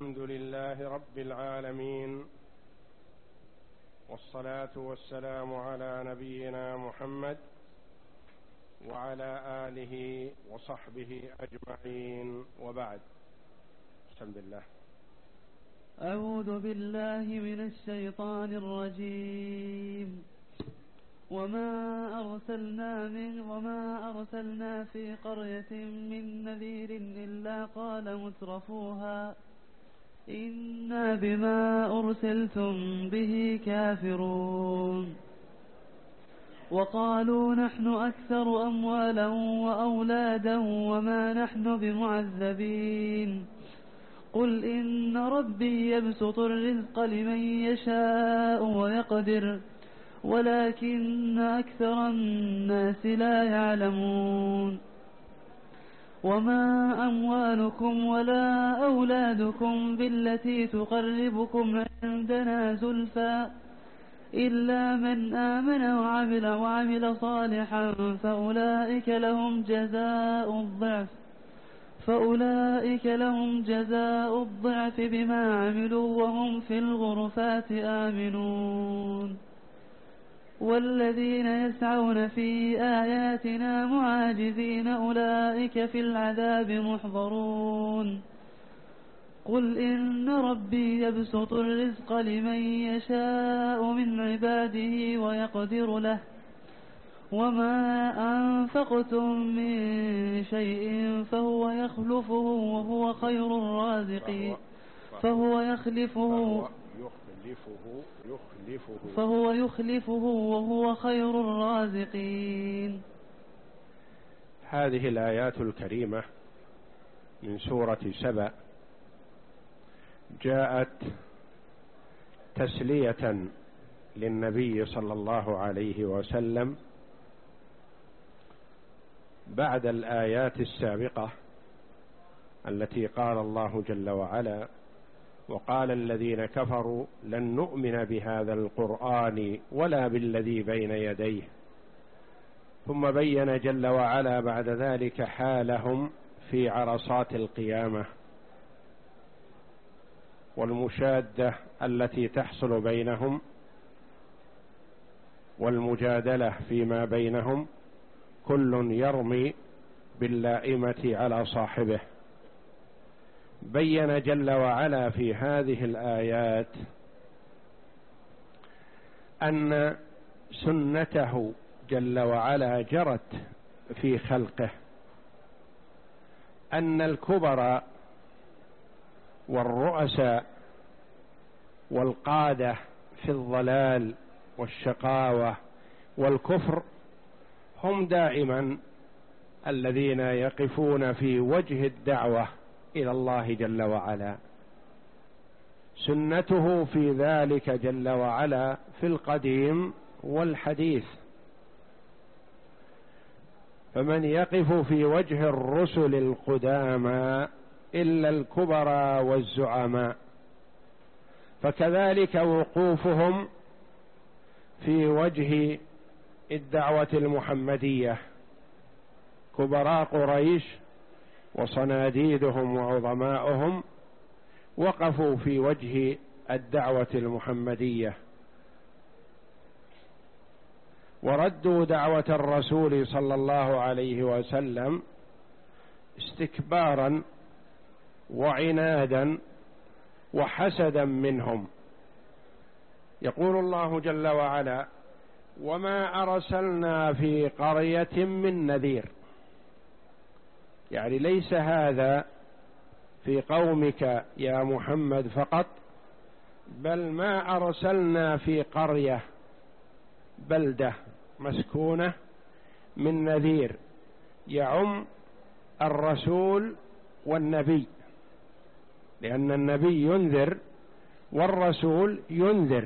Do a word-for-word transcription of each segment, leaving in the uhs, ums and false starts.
الحمد لله رب العالمين، والصلاة والسلام على نبينا محمد وعلى آله وصحبه أجمعين، وبعد. بسم الله. أعوذ بالله من الشيطان الرجيم. وما أرسلنا من وما أرسلنا في قرية من نذير إلا قال مترفوها إنا بما أرسلتم به كافرون. وقالوا نحن أكثر أموالا وأولادا وما نحن بمعذبين. قل إن ربي يبسط الرزق لمن يشاء ويقدر ولكن أكثر الناس لا يعلمون. وما أموالكم ولا أولادكم بالتي تقربكم عندنا زلفى إلا من آمن وعمل, وعمل صالحا فأولئك لهم جزاء الضعف فأولئك لهم جزاء الضعف بما عملوا وهم في الغرفات آمنون. والذين يسعون في آياتنا معاجزين أولئك في العذاب محضرون. قل إن ربي يبسط الرزق لمن يشاء من عباده ويقدر له وما أنفقتم من شيء فهو يخلفه وهو خير الرازقين فهو يخلفه يخلفه يخلفه فهو يخلفه وهو خير الرازقين. هذه الآيات الكريمة من سورة سبأ جاءت تسلية للنبي صلى الله عليه وسلم بعد الآيات السابقة التي قال الله جل وعلا: وقال الذين كفروا لن نؤمن بهذا القرآن ولا بالذي بين يديه. ثم بين جل وعلا بعد ذلك حالهم في عرصات القيامة والمشادة التي تحصل بينهم والمجادلة فيما بينهم، كل يرمي باللائمة على صاحبه. بين جل وعلا في هذه الآيات أن سنته جل وعلا جرت في خلقه، أن الكبراء والرؤساء والقادة في الضلال والشقاوة والكفر هم دائما الذين يقفون في وجه الدعوة إلى الله جل وعلا. سنته في ذلك جل وعلا في القديم والحديث. فمن يقف في وجه الرسل القدامى إلا الكبراء والزعماء، فكذلك وقوفهم في وجه الدعوة المحمدية. كبراء قريش وصناديدهم وعظماؤهم وقفوا في وجه الدعوة المحمدية وردوا دعوة الرسول صلى الله عليه وسلم استكبارا وعنادا وحسدا منهم. يقول الله جل وعلا: وما أرسلنا في قرية من نذير. يعني ليس هذا في قومك يا محمد فقط، بل ما أرسلنا في قرية بلدة مسكونة من نذير، يعم الرسول والنبي، لأن النبي ينذر والرسول ينذر.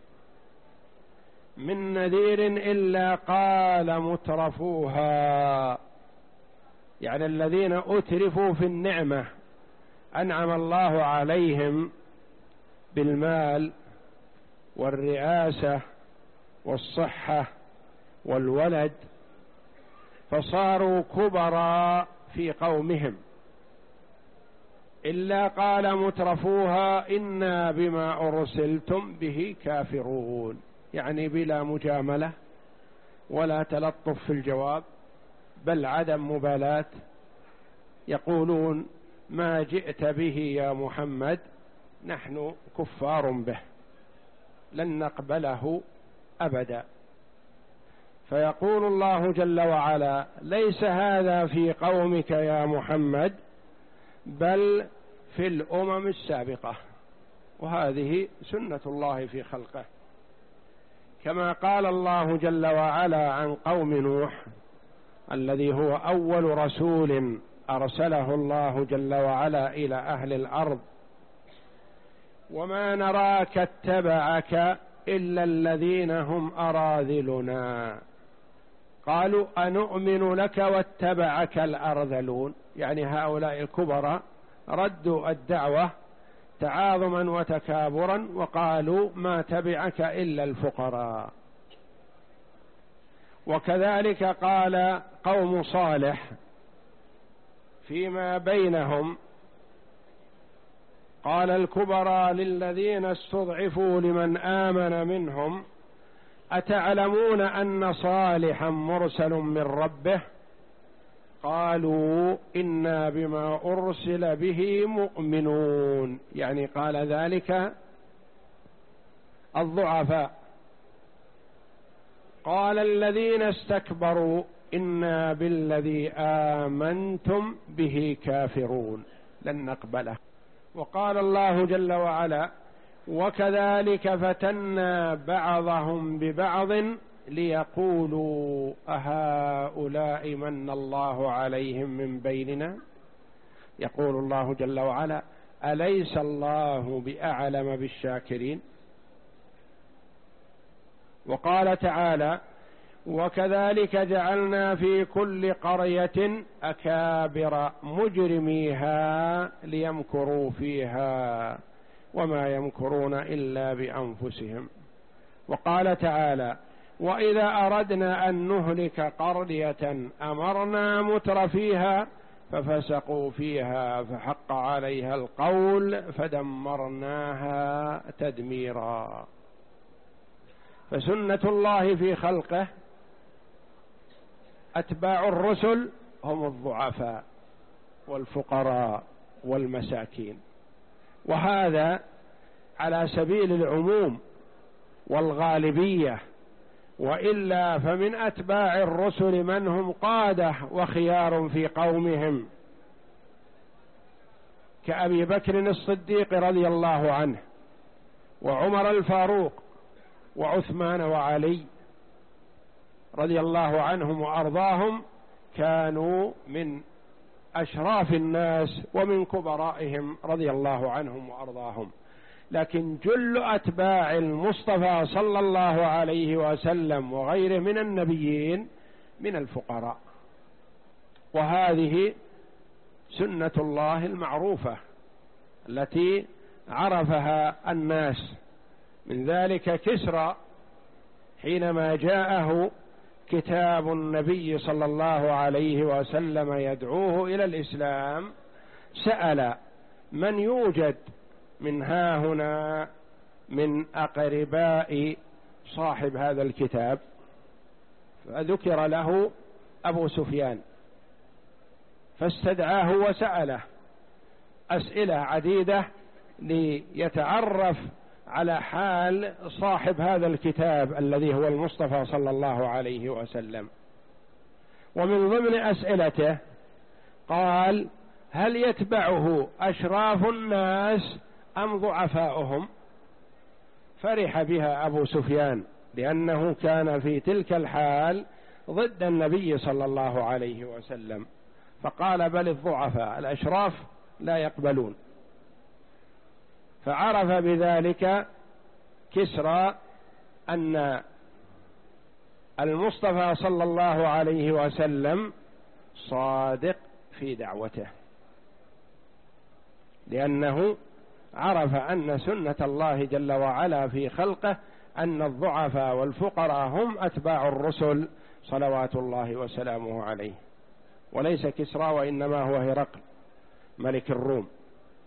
من نذير إلا قال مترفوها، يعني الذين أترفوا في النعمة، أنعم الله عليهم بالمال والرئاسة والصحة والولد، فصاروا كبراء في قومهم، إلا قال مترفوها إنا بما أرسلتم به كافرون، يعني بلا مجاملة ولا تلطف في الجواب، بل عدم مبالاة، يقولون ما جئت به يا محمد نحن كفار به لن نقبله أبدا. فيقول الله جل وعلا ليس هذا في قومك يا محمد بل في الأمم السابقة، وهذه سنة الله في خلقه، كما قال الله جل وعلا عن قوم نوح الذي هو أول رسول أرسله الله جل وعلا إلى أهل الأرض: وما نراك اتبعك إلا الذين هم أراذلنا قالوا أنؤمن لك واتبعك الأرذلون، يعني هؤلاء الكبراء ردوا الدعوة تعاظما وتكابرا وقالوا ما تبعك إلا الفقراء. وكذلك قال قوم صالح فيما بينهم، قال الكبراء للذين استضعفوا لمن آمن منهم أتعلمون أن صالحا مرسل من ربه قالوا إنا بما أرسل به مؤمنون، يعني قال ذلك الضعفاء. قال الذين استكبروا إنا بالذي آمنتم به كافرون لن نقبله. وقال الله جل وعلا وكذلك فتنا بعضهم ببعض ليقولوا أهؤلاء من الله عليهم من بيننا. يقول الله جل وعلا أليس الله بأعلم بالشاكرين. وقال تعالى وكذلك جعلنا في كل قرية أكابر مجرميها ليمكروا فيها وما يمكرون إلا بأنفسهم. وقال تعالى وإذا أردنا أن نهلك قرية أمرنا متر فيها ففسقوا فيها فحق عليها القول فدمرناها تدميرا. فسنة الله في خلقه أتباع الرسل هم الضعفاء والفقراء والمساكين، وهذا على سبيل العموم والغالبية، وإلا فمن أتباع الرسل من هم قادة وخيار في قومهم كأبي بكر الصديق رضي الله عنه وعمر الفاروق وعثمان وعلي رضي الله عنهم وأرضاهم، كانوا من أشراف الناس ومن كبرائهم رضي الله عنهم وأرضاهم. لكن جل أتباع المصطفى صلى الله عليه وسلم وغيره من النبيين من الفقراء، وهذه سنة الله المعروفة التي عرفها الناس. من ذلك كسرى حينما جاءه كتاب النبي صلى الله عليه وسلم يدعوه إلى الإسلام سأل من يوجد من ها هنا من أقرباء صاحب هذا الكتاب، فذكر له أبو سفيان فاستدعاه وسأله أسئلة عديدة ليتعرف على حال صاحب هذا الكتاب الذي هو المصطفى صلى الله عليه وسلم. ومن ضمن أسئلته قال هل يتبعه أشراف الناس أم ضعفاؤهم؟ فرح بها أبو سفيان لأنه كان في تلك الحال ضد النبي صلى الله عليه وسلم، فقال بل الضعفاء، الأشراف لا يقبلون. فعرف بذلك كسرى أن المصطفى صلى الله عليه وسلم صادق في دعوته، لأنه عرف أن سنة الله جل وعلا في خلقه أن الضعفاء والفقراء هم أتباع الرسل صلوات الله وسلامه عليه، وليس كسرى وإنما هو هرقل ملك الروم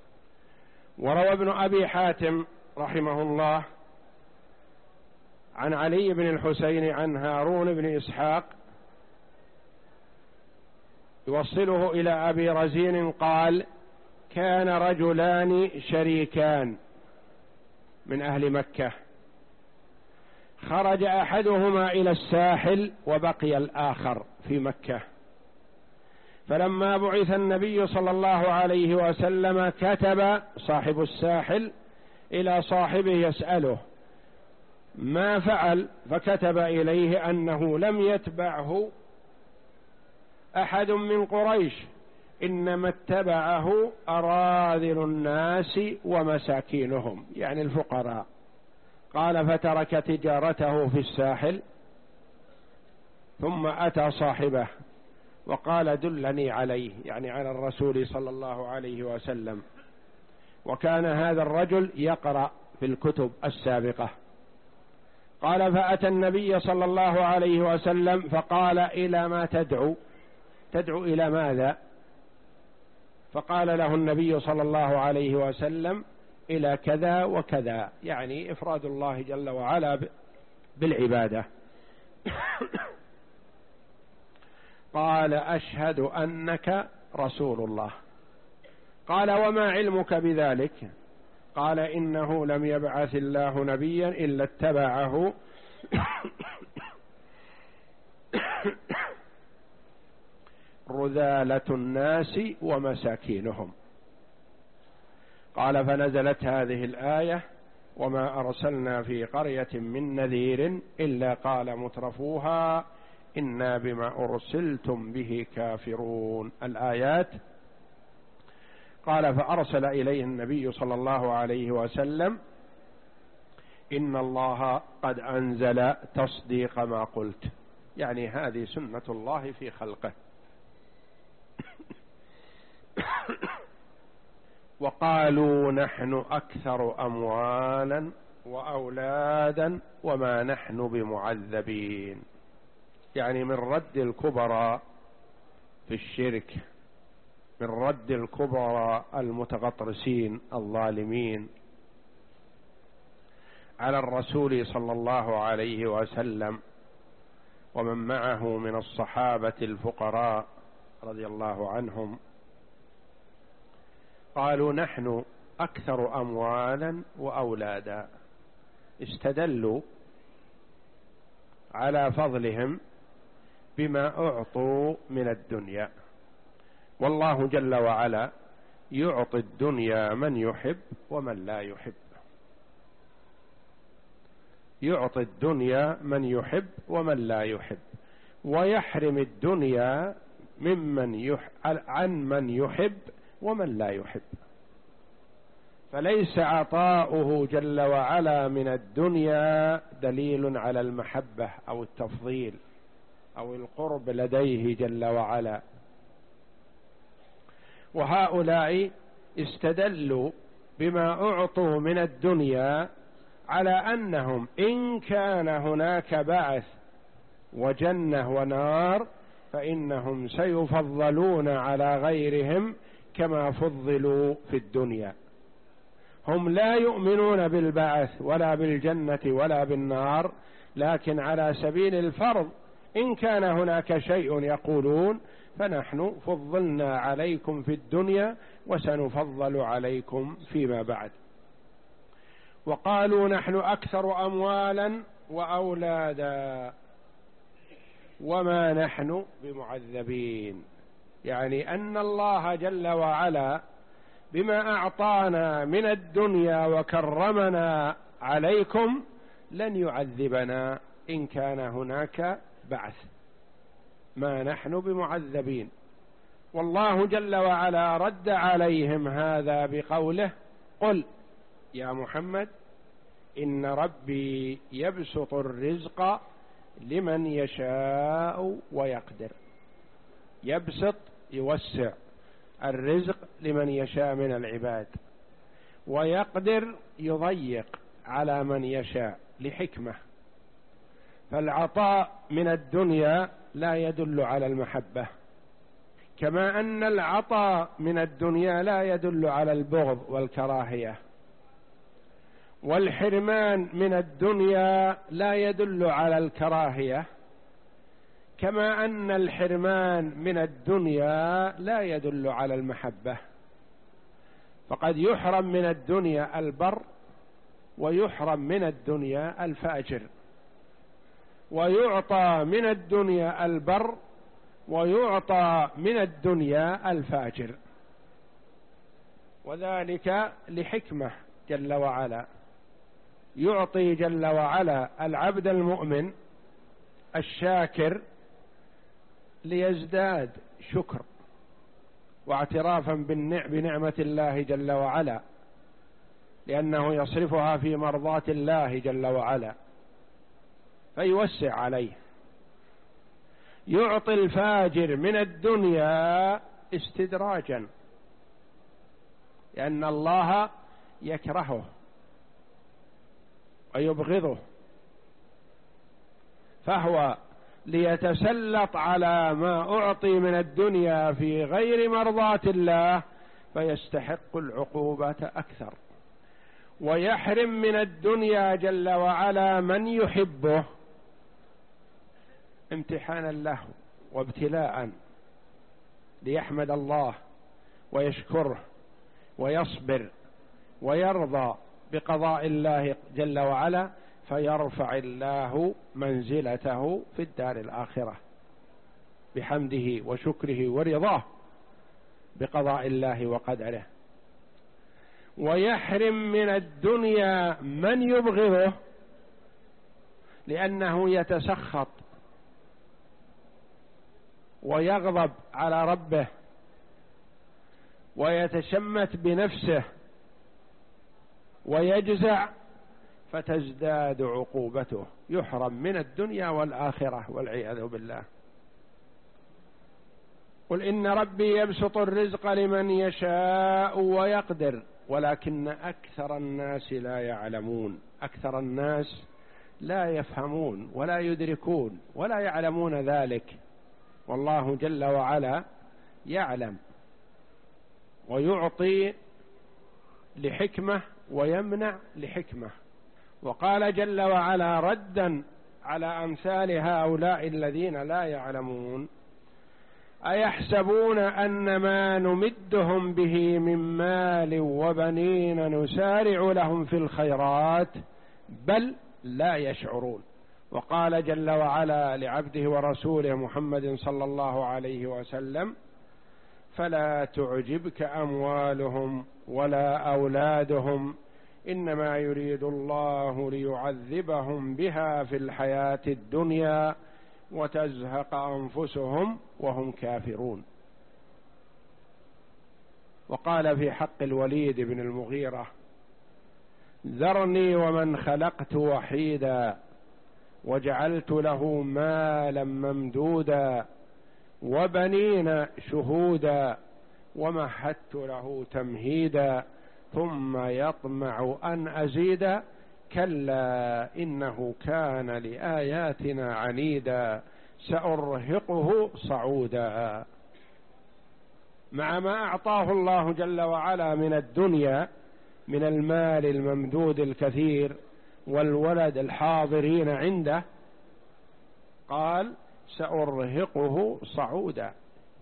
وروى ابن أبي حاتم رحمه الله عن علي بن الحسين عن هارون بن إسحاق يوصله إلى أبي رزين قال: كان رجلان شريكان من أهل مكة، خرج أحدهما إلى الساحل وبقي الآخر في مكة، فلما بعث النبي صلى الله عليه وسلم كتب صاحب الساحل إلى صاحبه يسأله ما فعل، فكتب إليه أنه لم يتبعه أحد من قريش، إنما اتبعه أراذل الناس ومساكينهم، يعني الفقراء. قال: فترك تجارته في الساحل ثم أتى صاحبه وقال: دلني عليه، يعني على الرسول صلى الله عليه وسلم. وكان هذا الرجل يقرأ في الكتب السابقة. قال: فأتى النبي صلى الله عليه وسلم فقال: إلى ما تدعو؟ تدعو إلى ماذا؟ فقال له النبي صلى الله عليه وسلم: إلى كذا وكذا، يعني إفراد الله جل وعلا بالعبادة. قال: أشهد أنك رسول الله. قال: وما علمك بذلك؟ قال: إنه لم يبعث الله نبيا إلا اتبعه رذالة الناس ومساكينهم. قال: فنزلت هذه الآية: وما أرسلنا في قرية من نذير إلا قال مترفوها إنا بما أرسلتم به كافرون. الآيات. قال: فأرسل إليه النبي صلى الله عليه وسلم: إن الله قد أنزل تصديق ما قلت، يعني هذه سنة الله في خلقه. وقالوا: نحن أكثر أموالا وأولادا وما نحن بمعذبين، يعني من رد الكبراء في الشرك، من رد الكبراء المتغطرسين الظالمين على الرسول صلى الله عليه وسلم ومن معه من الصحابة الفقراء رضي الله عنهم. قالوا: نحن أكثر أموالا وأولادا، استدلوا على فضلهم بما أعطوا من الدنيا، والله جل وعلا يعطي الدنيا من يحب ومن لا يحب، يعطي الدنيا من يحب ومن لا يحب، ويحرم الدنيا ممن يح... عن من يحب ومن لا يحب. فليس عطاؤه جل وعلا من الدنيا دليل على المحبة أو التفضيل أو القرب لديه جل وعلا. وهؤلاء استدلوا بما أعطوا من الدنيا على أنهم إن كان هناك بعث وجنة ونار فإنهم سيفضلون على غيرهم كما فضلوا في الدنيا. هم لا يؤمنون بالبعث ولا بالجنة ولا بالنار، لكن على سبيل الفرض إن كان هناك شيء يقولون: فنحن فضلنا عليكم في الدنيا وسنفضل عليكم فيما بعد. وقالوا: نحن أكثر أموالا وأولادا وما نحن بمعذبين، يعني أن الله جل وعلا بما أعطانا من الدنيا وكرمنا عليكم لن يعذبنا إن كان هناك بعث، ما نحن بمعذبين. والله جل وعلا رد عليهم هذا بقوله: قل يا محمد إن ربي يبسط الرزق لمن يشاء ويقدر. يبسط يوسع الرزق لمن يشاء من العباد، ويقدر يضيق على من يشاء لحكمة. فالعطاء من الدنيا لا يدل على المحبة، كما أن العطاء من الدنيا لا يدل على البغض والكراهية، والحرمان من الدنيا لا يدل على الكراهية، كما أن الحرمان من الدنيا لا يدل على المحبة. فقد يحرم من الدنيا البر، ويحرم من الدنيا الفاجر، ويعطى من الدنيا البر، ويعطى من الدنيا الفاجر، وذلك لحكمة جل وعلا. يعطي جل وعلا العبد المؤمن الشاكر ليزداد شكر واعترافا بنعمة الله جل وعلا، لأنه يصرفها في مرضاة الله جل وعلا فيوسع عليه. يعطي الفاجر من الدنيا استدراجا، لأن الله يكرهه ويبغضه، فهو ليتسلط على ما أعطي من الدنيا في غير مرضاة الله فيستحق العقوبة أكثر، ويحرم من الدنيا جل وعلا من يحبه امتحانا له وابتلاء ليحمد الله ويشكره ويصبر ويرضى بقضاء الله جل وعلا، فيرفع الله منزلته في الدار الآخرة بحمده وشكره ورضاه بقضاء الله وقدره. ويحرم من الدنيا من يبغضه لأنه يتسخط ويغضب على ربه ويتشمت بنفسه ويجزع، فتزداد عقوبته، يحرم من الدنيا والآخرة والعياذ بالله. قل إن ربي يبسط الرزق لمن يشاء ويقدر ولكن أكثر الناس لا يعلمون. أكثر الناس لا يفهمون ولا يدركون ولا يعلمون ذلك، والله جل وعلا يعلم ويعطي لحكمة ويمنع لحكمة. وقال جل وعلا ردا على أمثال هؤلاء الذين لا يعلمون: أيحسبون أن ما نمدهم به من مال وبنين نسارع لهم في الخيرات بل لا يشعرون. وقال جل وعلا لعبده ورسوله محمد صلى الله عليه وسلم: فلا تعجبك أموالهم ولا أولادهم إنما يريد الله ليعذبهم بها في الحياة الدنيا وتزهق أنفسهم وهم كافرون. وقال في حق الوليد بن المغيرة: ذرني ومن خلقت وحيدا وجعلت له مالا ممدودا وبنين شهودا ومهدت له تمهيدا ثم يطمع أن أزيد كلا إنه كان لآياتنا عنيدا سأرهقه صعودا. مع ما أعطاه الله جل وعلا من الدنيا من المال الممدود الكثير والولد الحاضرين عنده، قال: سأرهقه صعودا،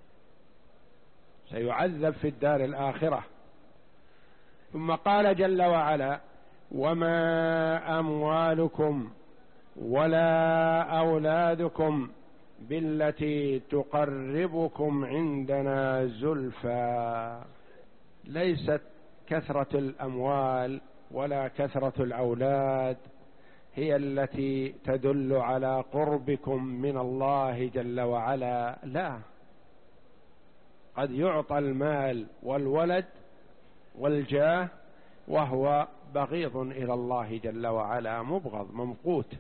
سيعذب في الدار الآخرة. ثم قال جل وعلا: وما أموالكم ولا أولادكم بالتي تقربكم عندنا زلفى. ليست كثرة الأموال ولا كثرة الأولاد هي التي تدل على قربكم من الله جل وعلا، لا، قد يعطى المال والولد والجاه وهو بغيض إلى الله جل وعلا، مبغض ممقوت،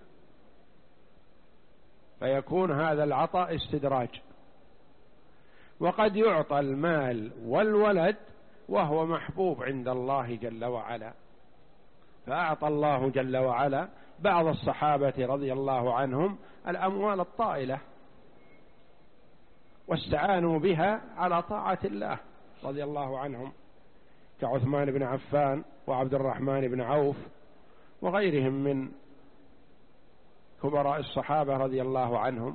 فيكون هذا العطاء استدراج. وقد يعطى المال والولد وهو محبوب عند الله جل وعلا، فأعطى الله جل وعلا بعض الصحابة رضي الله عنهم الأموال الطائلة، واستعانوا بها على طاعة الله رضي الله عنهم، كعثمان بن عفان وعبد الرحمن بن عوف وغيرهم من كبراء الصحابة رضي الله عنهم.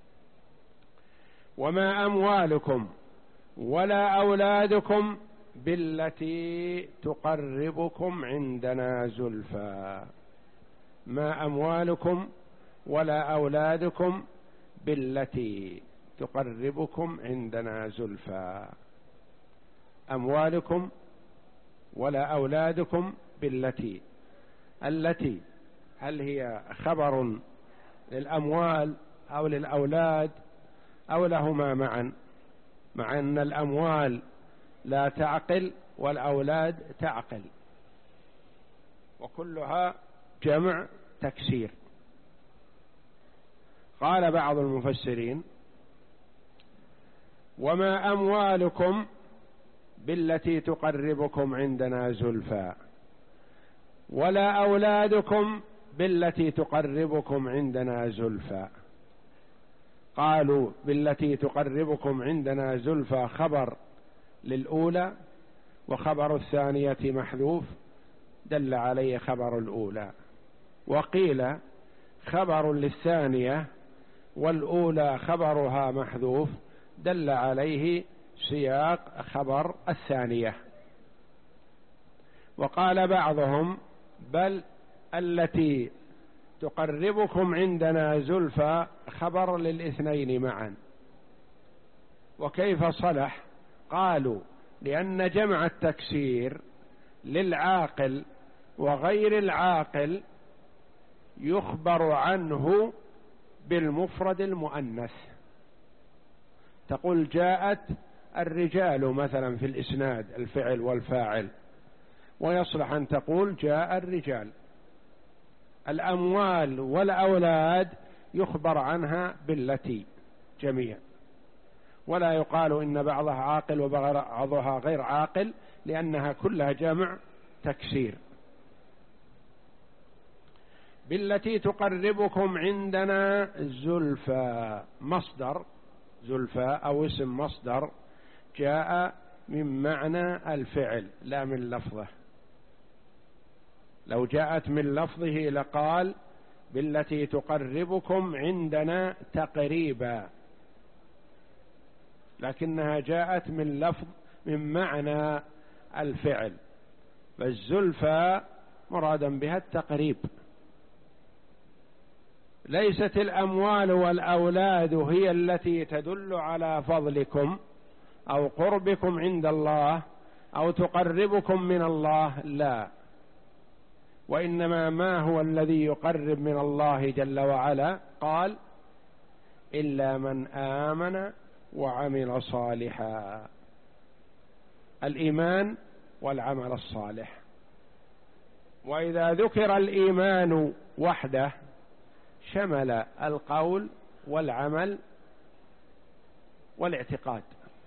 وما أموالكم ولا أولادكم بالتي تقربكم عندنا زلفى. ما أموالكم ولا أولادكم بالتي تقربكم عندنا زلفى. أموالكم ولا أولادكم بالتي، التي هل هي خبر للأموال أو للأولاد أو لهما معا؟ مع أن الأموال لا تعقل والأولاد تعقل، وكلها جمع تكسير. قال بعض المفسرين: وما أموالكم بالتي تقربكم عندنا زلفى، ولا أولادكم بالتي تقربكم عندنا زلفى. قالوا بالتي تقربكم عندنا زلفى خبر للأولى، وخبر الثانية محذوف دل عليه خبر الأولى. وقيل خبر للثانية والأولى خبرها محذوف دل عليه سياق خبر الثانية. وقال بعضهم: بل التي تقربكم عندنا زلفى خبر للاثنين معا. وكيف صلح؟ قالوا: لأن جمع التكسير للعاقل وغير العاقل يخبر عنه بالمفرد المؤنث. تقول جاءت الرجال مثلا في الإسناد الفعل والفاعل، ويصلح أن تقول جاء الرجال. الأموال والأولاد يخبر عنها بالتي جميع، ولا يقال إن بعضها عاقل وبعضها غير عاقل، لأنها كلها جمع تكسير. بالتي تقربكم عندنا زلفى، مصدر زلفى أو اسم مصدر جاء من معنى الفعل لا من لفظه. لو جاءت من لفظه لقال بالتي تقربكم عندنا تقريبا، لكنها جاءت من لفظ من معنى الفعل، فالزلفى مرادا بها التقريب. ليست الأموال والأولاد هي التي تدل على فضلكم أو قربكم عند الله أو تقربكم من الله، لا، وإنما ما هو الذي يقرب من الله جل وعلا؟ قال: إلا من آمن وعمل صالحا. الإيمان والعمل الصالح. وإذا ذكر الإيمان وحده شمل القول والعمل والاعتقاد،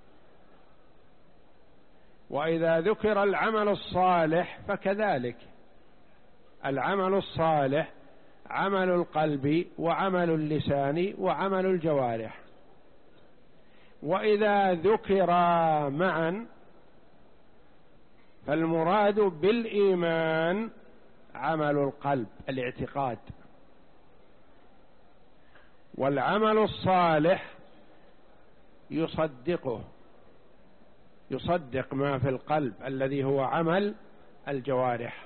وإذا ذكر العمل الصالح فكذلك. العمل الصالح عمل القلب وعمل اللسان وعمل الجوارح. وإذا ذكر معا فالمراد بالإيمان عمل القلب الاعتقاد، والعمل الصالح يصدقه، يصدق ما في القلب الذي هو عمل الجوارح.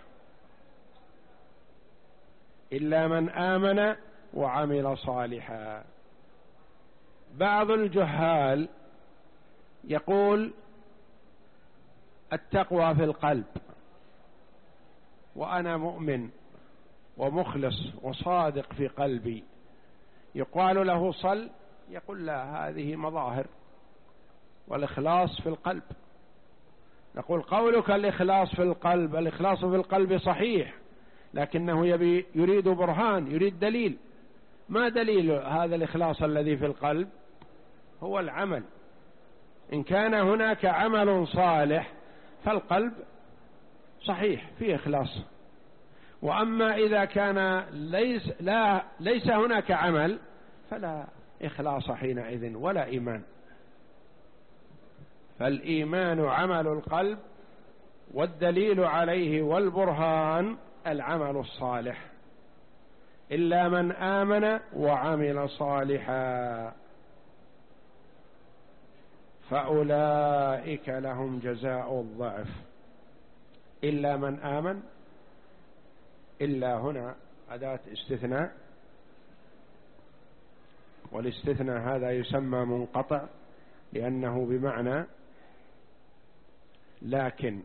إلا من آمن وعمل صالحا. بعض الجهال يقول التقوى في القلب، وأنا مؤمن ومخلص وصادق في قلبي، يقال له صل، يقول لا، هذه مظاهر، والإخلاص في القلب. نقول قولك الإخلاص في القلب، الإخلاص في القلب صحيح، لكنه يبي يريد برهان، يريد دليل. ما دليل هذا الإخلاص الذي في القلب؟ هو العمل. إن كان هناك عمل صالح فالقلب صحيح فيه إخلاص، وأما إذا كان ليس, لا ليس هناك عمل فلا إخلاص حينئذ ولا إيمان. فالإيمان عمل القلب، والدليل عليه والبرهان العمل الصالح، إلا من آمن وعمل صالحا فأولئك لهم جزاء الضعف. إلا من آمن، إلا هنا أداة استثناء، والاستثناء هذا يسمى منقطع لأنه بمعنى لكن،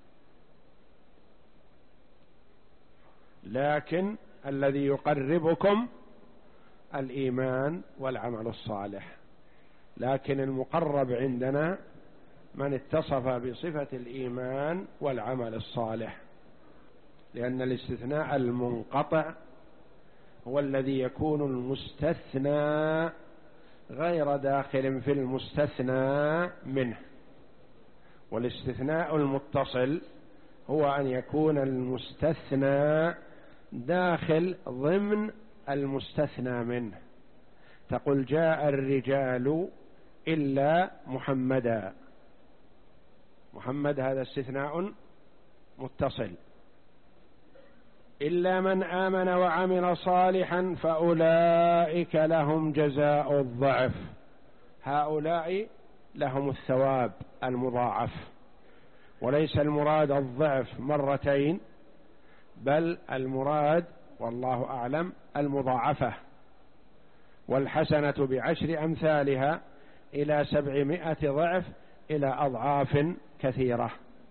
لكن الذي يقربكم الإيمان والعمل الصالح، لكن المقرب عندنا من اتصف بصفة الإيمان والعمل الصالح، لأن الاستثناء المنقطع هو الذي يكون المستثنى غير داخل في المستثنى منه، والاستثناء المتصل هو أن يكون المستثنى داخل ضمن المستثنى منه. تقول جاء الرجال إلا محمدا، محمد هذا استثناء متصل. إلا من آمن وعمل صالحا فأولئك لهم جزاء الضعف، هؤلاء لهم الثواب المضاعف، وليس المراد الضعف مرتين، بل المراد والله أعلم المضاعفة، والحسنة بعشر أمثالها إلى سبعمائة ضعف إلى أضعاف كثيرة.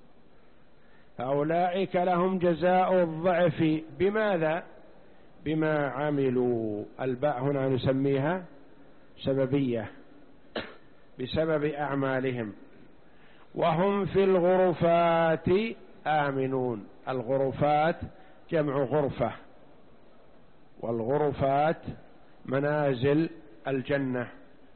فأولئك لهم جزاء الضعف بماذا؟ بما عملوا. الباء هنا نسميها سببية، بسبب أعمالهم، وهم في الغرفات آمنون. الغرفات جمع غرفة، والغرفات منازل الجنة.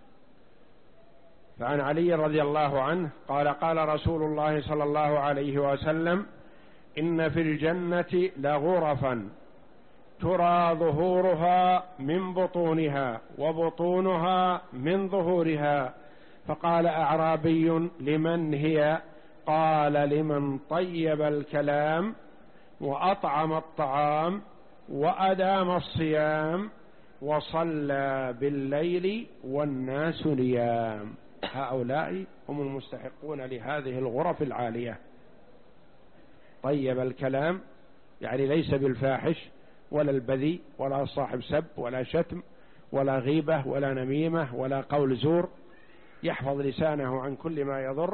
فعن علي رضي الله عنه قال قال رسول الله صلى الله عليه وسلم إن في الجنة لغرفا ترى ظهورها من بطونها وبطونها من ظهورها. فقال أعرابي لمن هي؟ قال لمن طيب الكلام وأطعم الطعام وأدام الصيام وصلى بالليل والناس نيام. هؤلاء هم المستحقون لهذه الغرف العالية. طيب الكلام يعني ليس بالفاحش ولا البذيء ولا صاحب سب ولا شتم ولا غيبة ولا نميمة ولا قول زور، يحفظ لسانه عن كل ما يضر.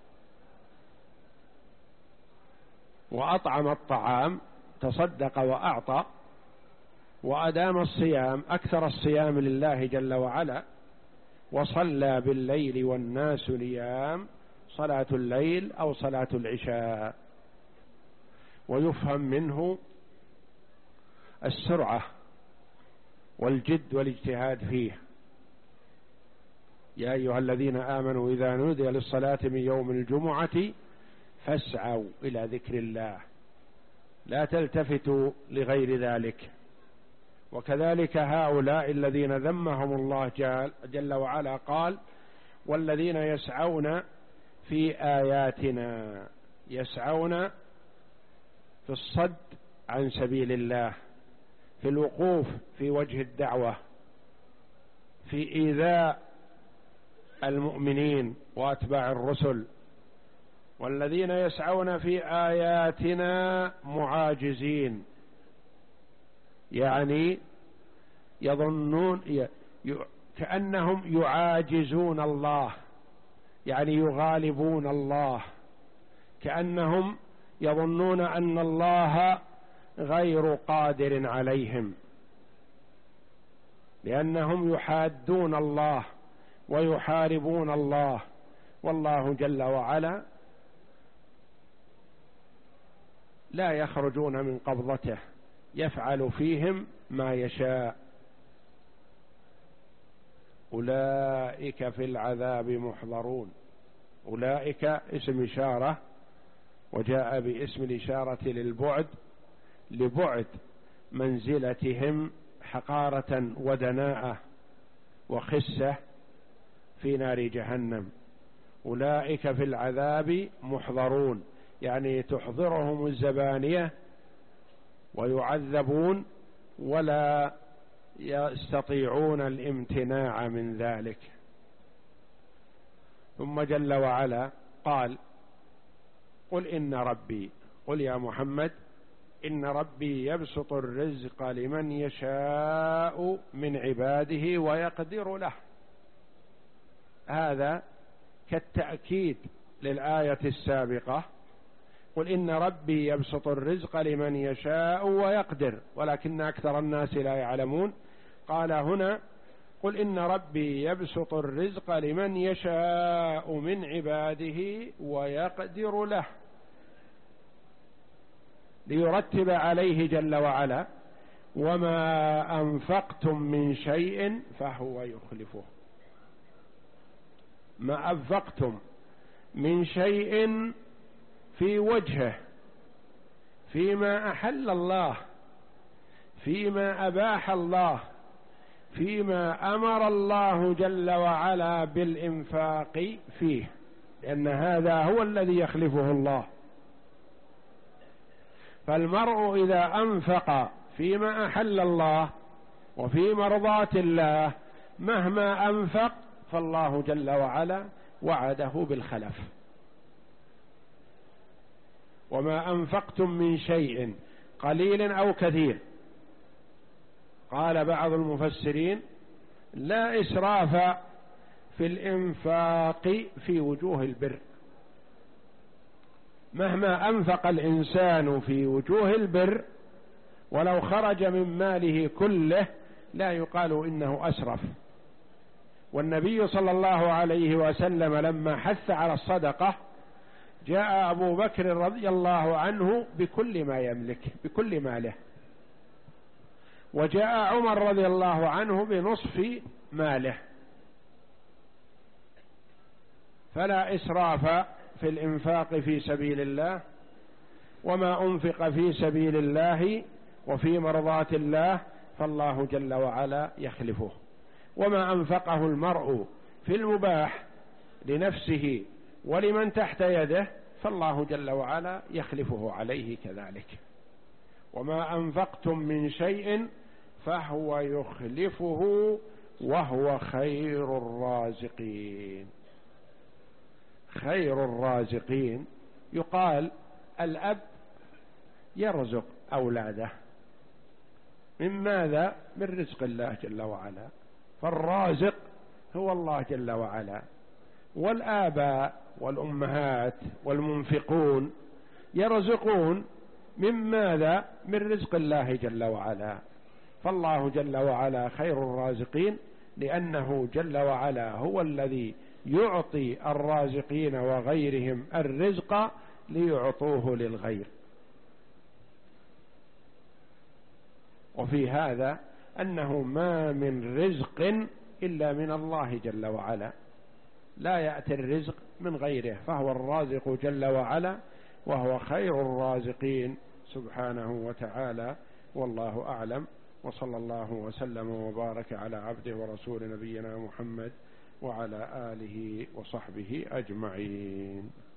وأطعم الطعام، تصدق وأعطى. وأدام الصيام، أكثر الصيام لله جل وعلا. وصلى بالليل والناس نيام، صلاة الليل أو صلاة العشاء. ويفهم منه السرعة والجد والاجتهاد فيه. يا أيها الذين آمنوا إذا نودي للصلاة من يوم الجمعة فاسعوا إلى ذكر الله، لا تلتفتوا لغير ذلك. وكذلك هؤلاء الذين ذمهم الله جل وعلا قال والذين يسعون في آياتنا، يسعون في الصد عن سبيل الله، في الوقوف في وجه الدعوة، في إيذاء المؤمنين وأتباع الرسل. والذين يسعون في آياتنا معاجزين، يعني يظنون كأنهم يعاجزون الله، يعني يغالبون الله، كأنهم يظنون أن الله غير قادر عليهم، لأنهم يحادون الله ويحاربون الله، والله جل وعلا لا يخرجون من قبضته، يفعل فيهم ما يشاء. أولئك في العذاب محضرون. أولئك اسم إشارة، وجاء باسم الإشارة للبعد، لبعد منزلتهم حقارة ودناءة وخسة في نار جهنم. أولئك في العذاب محضرون، يعني تحضرهم الزبانية ويعذبون ولا يستطيعون الامتناع من ذلك. ثم جل وعلا قال: قل إن ربي، قل يا محمد إن ربي يبسط الرزق لمن يشاء من عباده ويقدر له. هذا كالتأكيد للآية السابقة: قل إن ربي يبسط الرزق لمن يشاء ويقدر ولكن أكثر الناس لا يعلمون. قال هنا: قل إن ربي يبسط الرزق لمن يشاء من عباده ويقدر له، ليرتب عليه جل وعلا: وما أنفقتم من شيء فهو يخلفه. ما أنفقتم من شيء في وجهه، فيما أحل الله، فيما أباح الله، فيما أمر الله جل وعلا بالإنفاق فيه، لأن هذا هو الذي يخلفه الله. فالمرء إذا أنفق فيما أحل الله وفي مرضاة الله مهما أنفق فالله جل وعلا وعده بالخلف. وما أنفقتم من شيء قليل أو كثير، قال بعض المفسرين: لا إسراف في الإنفاق في وجوه البر. مهما أنفق الإنسان في وجوه البر ولو خرج من ماله كله لا يقال إنه أسرف. والنبي صلى الله عليه وسلم لما حث على الصدقة جاء أبو بكر رضي الله عنه بكل ما يملك، بكل ماله، وجاء عمر رضي الله عنه بنصف ماله. فلا إسراف في الإنفاق في سبيل الله، وما أنفق في سبيل الله وفي مرضاة الله فالله جل وعلا يخلفه. وما أنفقه المرء في المباح لنفسه ولمن تحت يده فالله جل وعلا يخلفه عليه كذلك. وما أنفقتم من شيء فهو يخلفه وهو خير الرازقين. خير الرازقين يقال الأب يرزق أولاده من ماذا؟ من رزق الله جل وعلا، فالرازق هو الله جل وعلا. والآباء والأمهات والمنفقون يرزقون من ماذا؟ من رزق الله جل وعلا. فالله جل وعلا خير الرازقين، لأنه جل وعلا هو الذي يعطي الرازقين وغيرهم الرزق ليعطوه للغير. وفي هذا أنه ما من رزق إلا من الله جل وعلا، لا يأتي الرزق من غيره، فهو الرازق جل وعلا وهو خير الرازقين سبحانه وتعالى. والله أعلم، وصلى الله وسلم وبارك على عبده ورسول نبينا محمد وعلى آله وصحبه أجمعين.